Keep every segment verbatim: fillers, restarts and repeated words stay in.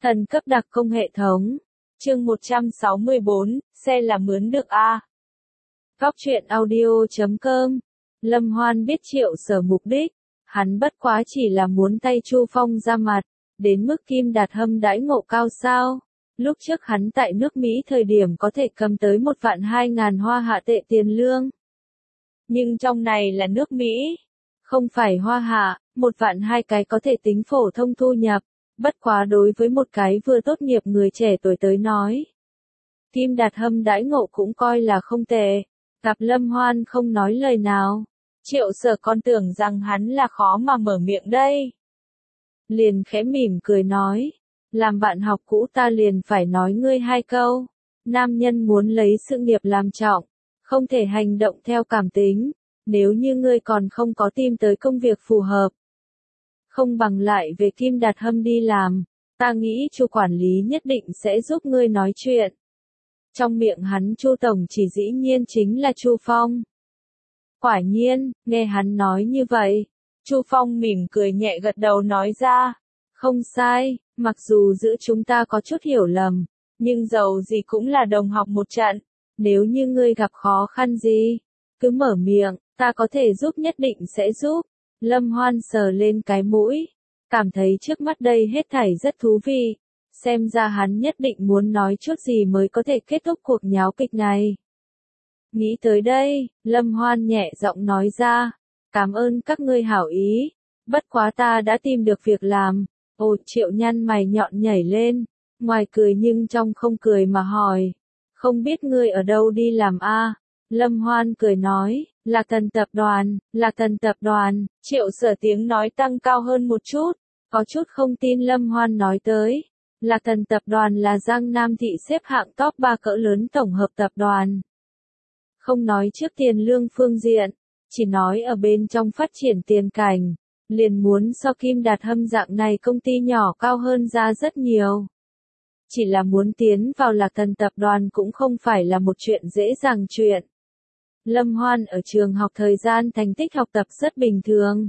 Thần cấp đặc công hệ thống. Chương một trăm sáu mươi bốn, xe là mướn được a. Góc truyện audio chấm com. Lâm Hoan biết Triệu Sở mục đích, hắn bất quá chỉ là muốn tay Chu Phong ra mặt, đến mức Kim Đạt Hâm đãi ngộ cao sao? Lúc trước hắn tại nước Mỹ thời điểm có thể cầm tới một vạn hai ngàn hoa hạ tệ tiền lương. Nhưng trong này là nước Mỹ, không phải hoa hạ, một vạn hai cái có thể tính phổ thông thu nhập. Bất quá đối với một cái vừa tốt nghiệp người trẻ tuổi tới nói, Kim Đạt Hâm đãi ngộ cũng coi là không tệ. Gặp Lâm Hoan không nói lời nào, Triệu Sở còn tưởng rằng hắn là khó mà mở miệng đây. Liền khẽ mỉm cười nói, làm bạn học cũ ta liền phải nói ngươi hai câu. Nam nhân muốn lấy sự nghiệp làm trọng, không thể hành động theo cảm tính. Nếu như ngươi còn không có tìm tới công việc phù hợp, không bằng lại về Kim Đạt Hâm đi làm, ta nghĩ Chu quản lý nhất định sẽ giúp ngươi nói chuyện. Trong miệng hắn Chu tổng chỉ dĩ nhiên chính là Chu Phong. Quả nhiên, nghe hắn nói như vậy, Chu Phong mỉm cười nhẹ gật đầu nói ra, không sai, mặc dù giữa chúng ta có chút hiểu lầm, nhưng dầu gì cũng là đồng học một trận, nếu như ngươi gặp khó khăn gì, cứ mở miệng, ta có thể giúp nhất định sẽ giúp. Lâm Hoan sờ lên cái mũi, cảm thấy trước mắt đây hết thảy rất thú vị, xem ra hắn nhất định muốn nói chút gì mới có thể kết thúc cuộc nháo kịch này. Nghĩ tới đây, Lâm Hoan nhẹ giọng nói ra, cảm ơn các ngươi hảo ý, bất quá ta đã tìm được việc làm. Ồ, Triệu nhăn mày nhọn nhảy lên, ngoài cười nhưng trong không cười mà hỏi, không biết ngươi ở đâu đi làm a? Lâm Hoan cười nói, Lạc Thần tập đoàn, Lạc Thần tập đoàn. Triệu Sở tiếng nói tăng cao hơn một chút, có chút không tin Lâm Hoan nói tới. Lạc Thần tập đoàn là Giang Nam thị xếp hạng top ba cỡ lớn tổng hợp tập đoàn. Không nói trước tiền lương phương diện, chỉ nói ở bên trong phát triển tiền cảnh, liền muốn so Kim Đạt Hâm dạng này công ty nhỏ cao hơn ra rất nhiều. Chỉ là muốn tiến vào Lạc Thần tập đoàn cũng không phải là một chuyện dễ dàng chuyện. Lâm Hoan ở trường học thời gian thành tích học tập rất bình thường.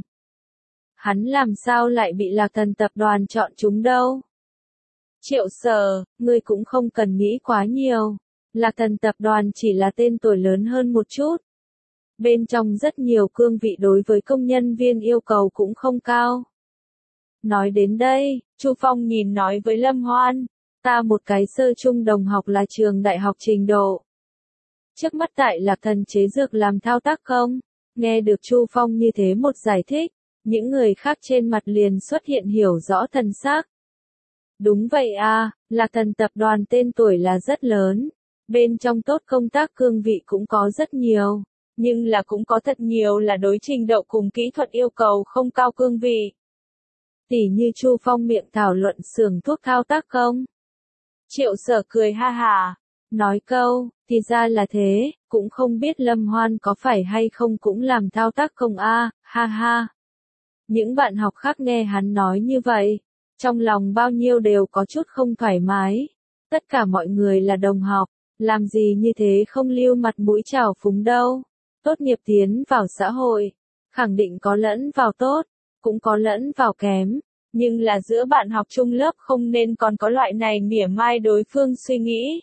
Hắn làm sao lại bị Lạc Thần tập đoàn chọn chúng đâu? Triệu Sở, ngươi cũng không cần nghĩ quá nhiều. Lạc Thần tập đoàn chỉ là tên tuổi lớn hơn một chút. Bên trong rất nhiều cương vị đối với công nhân viên yêu cầu cũng không cao. Nói đến đây, Chu Phong nhìn nói với Lâm Hoan, ta một cái sơ trung đồng học là trường đại học trình độ. Trước mắt tại Lạc Thần chế dược làm thao tác không? Nghe được Chu Phong như thế một giải thích, những người khác trên mặt liền xuất hiện hiểu rõ thần sắc. Đúng vậy à, Lạc Thần tập đoàn tên tuổi là rất lớn, bên trong tốt công tác cương vị cũng có rất nhiều, nhưng là cũng có thật nhiều là đối trình độ cùng kỹ thuật yêu cầu không cao cương vị. Tỉ như Chu Phong miệng thảo luận xưởng thuốc thao tác không? Triệu Sở cười ha hà, nói câu, thì ra là thế, cũng không biết Lâm Hoan có phải hay không cũng làm thao tác không a, ha ha. Những bạn học khác nghe hắn nói như vậy, trong lòng bao nhiêu đều có chút không thoải mái. Tất cả mọi người là đồng học, làm gì như thế không lưu mặt mũi trào phúng đâu. Tốt nghiệp tiến vào xã hội, khẳng định có lẫn vào tốt, cũng có lẫn vào kém. Nhưng là giữa bạn học chung lớp không nên còn có loại này mỉa mai đối phương suy nghĩ.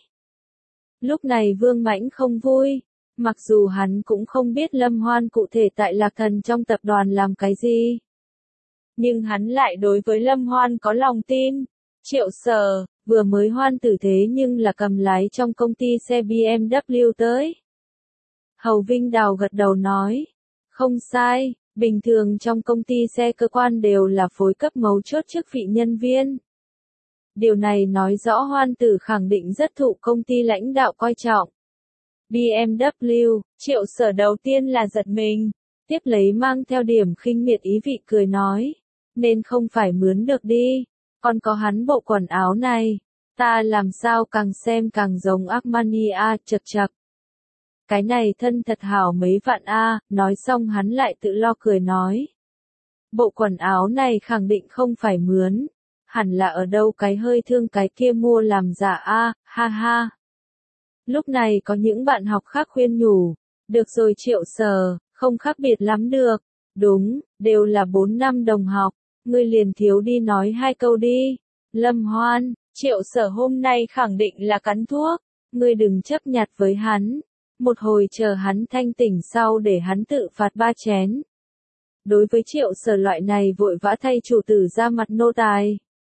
Lúc này Vương Mãnh không vui, mặc dù hắn cũng không biết Lâm Hoan cụ thể tại Lạc Thần trong tập đoàn làm cái gì. Nhưng hắn lại đối với Lâm Hoan có lòng tin. Triệu Sở, vừa mới Hoan tử thế nhưng là cầm lái trong công ty xe bê em vê tới. Hầu Vinh Đào gật đầu nói, không sai, bình thường trong công ty xe cơ quan đều là phối cấp mấu chốt chức vị nhân viên. Điều này nói rõ Hoan tử khẳng định rất thụ công ty lãnh đạo coi trọng. bê em vê, Triệu Sở đầu tiên là giật mình, tiếp lấy mang theo điểm khinh miệt ý vị cười nói, nên không phải mướn được đi, còn có hắn bộ quần áo này, ta làm sao càng xem càng giống Armani a, chật chật. Cái này thân thật hảo mấy vạn a, nói xong hắn lại tự lo cười nói. Bộ quần áo này khẳng định không phải mướn, hẳn là ở đâu cái hơi thương cái kia mua làm giả a, ha ha. Lúc này có những bạn học khác khuyên nhủ, được rồi Triệu Sở, không khác biệt lắm được, đúng, đều là bốn năm đồng học, ngươi liền thiếu đi nói hai câu đi, Lâm Hoan, Triệu Sở hôm nay khẳng định là cắn thuốc, ngươi đừng chấp nhặt với hắn, một hồi chờ hắn thanh tỉnh sau để hắn tự phạt ba chén. Đối với Triệu Sở loại này vội vã thay chủ tử ra mặt nô tài,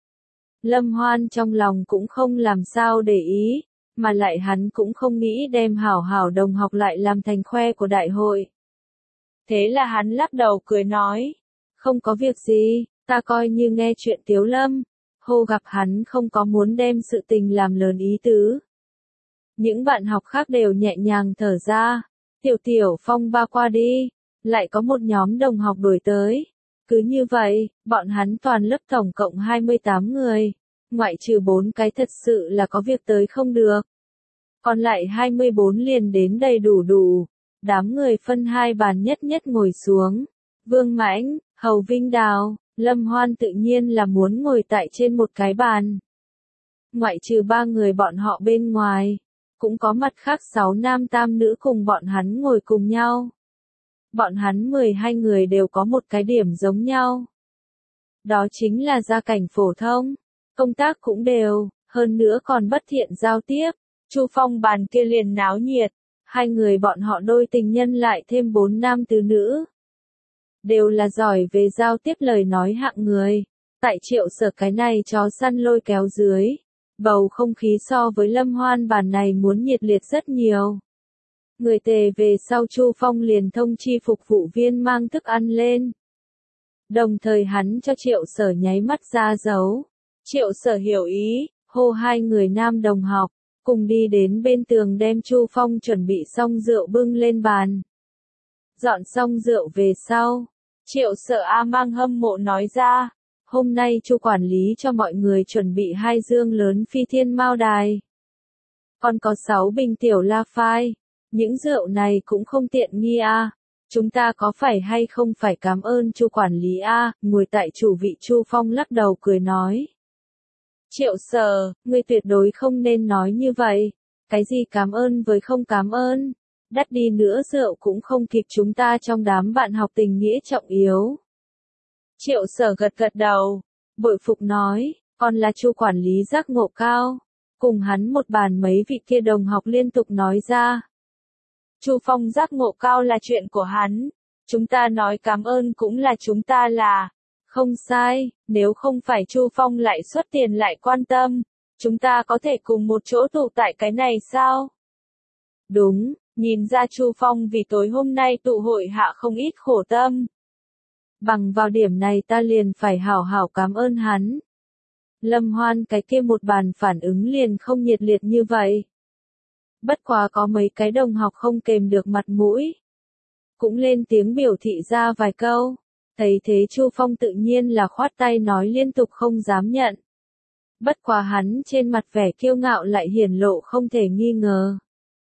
Lâm Hoan trong lòng cũng không làm sao để ý, mà lại hắn cũng không nghĩ đem hảo hảo đồng học lại làm thành khoe của đại hội. Thế là hắn lắc đầu cười nói, không có việc gì, ta coi như nghe chuyện Tiếu Lâm. Hô gặp hắn không có muốn đem sự tình làm lớn ý tứ. Những bạn học khác đều nhẹ nhàng thở ra, tiểu tiểu phong ba qua đi, lại có một nhóm đồng học đuổi tới. Cứ như vậy, bọn hắn toàn lớp tổng cộng hai mươi tám người, ngoại trừ bốn cái thật sự là có việc tới không được. Còn lại hai mươi bốn liền đến đầy đủ đủ, đám người phân hai bàn nhất nhất ngồi xuống. Vương Mãnh, Hầu Vinh Đào, Lâm Hoan tự nhiên là muốn ngồi tại trên một cái bàn. Ngoại trừ ba người bọn họ bên ngoài, cũng có mặt khác sáu nam tam nữ cùng bọn hắn ngồi cùng nhau. Bọn hắn mười hai người đều có một cái điểm giống nhau. Đó chính là gia cảnh phổ thông, công tác cũng đều, hơn nữa còn bất thiện giao tiếp. Chu Phong bàn kia liền náo nhiệt, hai người bọn họ đôi tình nhân lại thêm bốn nam tứ nữ. Đều là giỏi về giao tiếp lời nói hạng người. Tại Triệu Sở cái này chó săn lôi kéo dưới, bầu không khí so với Lâm Hoan bàn này muốn nhiệt liệt rất nhiều. Người tề về sau Chu Phong liền thông chi phục vụ viên mang thức ăn lên. Đồng thời hắn cho Triệu Sở nháy mắt ra dấu. Triệu Sở hiểu ý, hô hai người nam đồng học, cùng đi đến bên tường đem Chu Phong chuẩn bị xong rượu bưng lên bàn. Dọn xong rượu về sau, Triệu Sở A mang hâm mộ nói ra, hôm nay Chu quản lý cho mọi người chuẩn bị hai dương lớn phi thiên mao đài. Còn có sáu bình tiểu la phai, những rượu này cũng không tiện nghi a. Chúng ta có phải hay không phải cảm ơn Chu quản lý a? Ngồi tại chủ vị Chu Phong lắc đầu cười nói. Triệu Sở, ngươi tuyệt đối không nên nói như vậy, cái gì cảm ơn với không cảm ơn. Đắt đi nữa rượu cũng không kịp chúng ta trong đám bạn học tình nghĩa trọng yếu. Triệu Sở gật gật đầu, bội phục nói, còn là Chu quản lý giác ngộ cao. Cùng hắn một bàn mấy vị kia đồng học liên tục nói ra. Chu Phong giác ngộ cao là chuyện của hắn, chúng ta nói cảm ơn cũng là chúng ta là. Không sai, nếu không phải Chu Phong lại xuất tiền lại quan tâm, chúng ta có thể cùng một chỗ tụ tại cái này sao? Đúng. Nhìn ra Chu Phong vì tối hôm nay tụ hội hạ không ít khổ tâm. Bằng vào điểm này ta liền phải hảo hảo cảm ơn hắn. Lâm Hoan cái kia một bàn phản ứng liền không nhiệt liệt như vậy. Bất quá có mấy cái đồng học không kềm được mặt mũi. Cũng lên tiếng biểu thị ra vài câu. Thấy thế Chu Phong tự nhiên là khoát tay nói liên tục không dám nhận. Bất quá hắn trên mặt vẻ kiêu ngạo lại hiển lộ không thể nghi ngờ.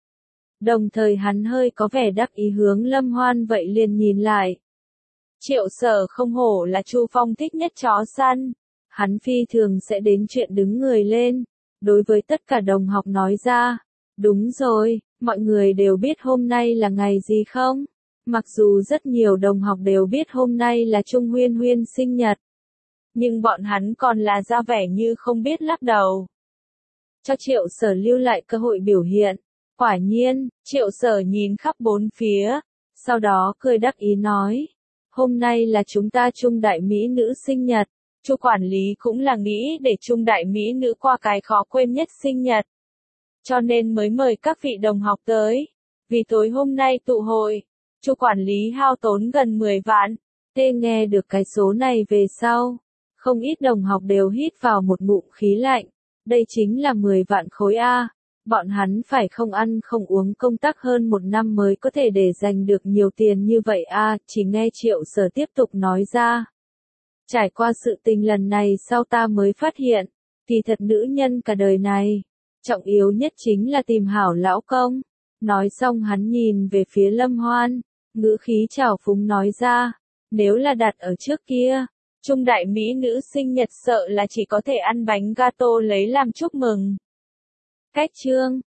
Đồng thời hắn hơi có vẻ đắc ý hướng Lâm Hoan vậy liền nhìn lại. Triệu Sở không hổ là Chu Phong thích nhất chó săn. Hắn phi thường sẽ đến chuyện đứng người lên. Đối với tất cả đồng học nói ra. Đúng rồi, mọi người đều biết hôm nay là ngày gì không? Mặc dù rất nhiều đồng học đều biết hôm nay là Trung Huyên Huyên sinh nhật. Nhưng bọn hắn còn là ra vẻ như không biết lắc đầu. Cho Triệu Sở lưu lại cơ hội biểu hiện. Quả nhiên, Triệu Sở nhìn khắp bốn phía, sau đó cười đắc ý nói, hôm nay là chúng ta Trung đại mỹ nữ sinh nhật, Chu quản lý cũng là nghĩ để Trung đại mỹ nữ qua cái khó quên nhất sinh nhật. Cho nên mới mời các vị đồng học tới, vì tối hôm nay tụ hội, Chu quản lý hao tốn gần mười vạn, tê nghe được cái số này về sau, không ít đồng học đều hít vào một ngụm khí lạnh, đây chính là mười vạn khối A. Bọn hắn phải không ăn không uống công tác hơn một năm mới có thể để giành được nhiều tiền như vậy a. Chỉ nghe Triệu Sở tiếp tục nói ra. Trải qua sự tình lần này sau ta mới phát hiện, kỳ thật nữ nhân cả đời này, trọng yếu nhất chính là tìm hảo lão công. Nói xong hắn nhìn về phía Lâm Hoan, ngữ khí trào phúng nói ra, nếu là đặt ở trước kia, Trung đại mỹ nữ sinh nhật sợ là chỉ có thể ăn bánh gato lấy làm chúc mừng. Cách chương